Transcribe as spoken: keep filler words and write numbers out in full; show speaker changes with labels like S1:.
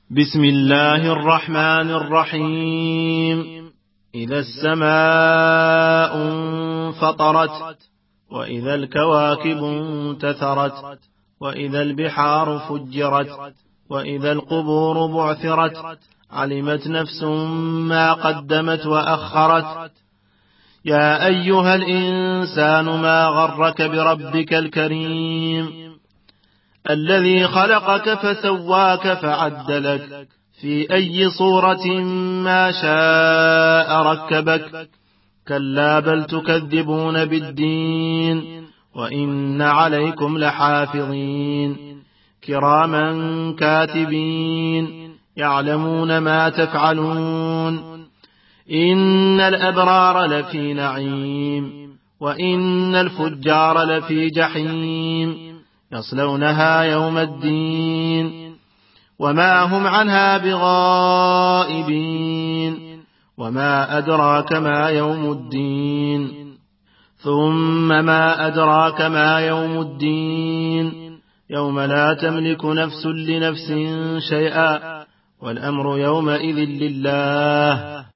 S1: بسم الله الرحمن الرحيم. إذا السماء انفطرت، وإذا الكواكب انتثرت، وإذا البحار فجرت، وإذا القبور بعثرت، علمت نفس ما قدمت وأخرت. يا أيها الإنسان ما غرك بربك الكريم الذي خلقك فسواك فعدلك في أي صورة ما شاء ركبك. كلا بل تكذبون بالدين وإن عليكم لحافظين كراما كاتبين يعلمون ما تفعلون. إن الأبرار لفي نعيم وإن الفجار لفي جحيم يصلونها يوم الدين وما هم عنها بغائبين. وما أدراك ما يوم الدين ثم ما أدراك ما يوم الدين يوم لا تملك نفس لنفس شيئا والأمر يومئذ لله.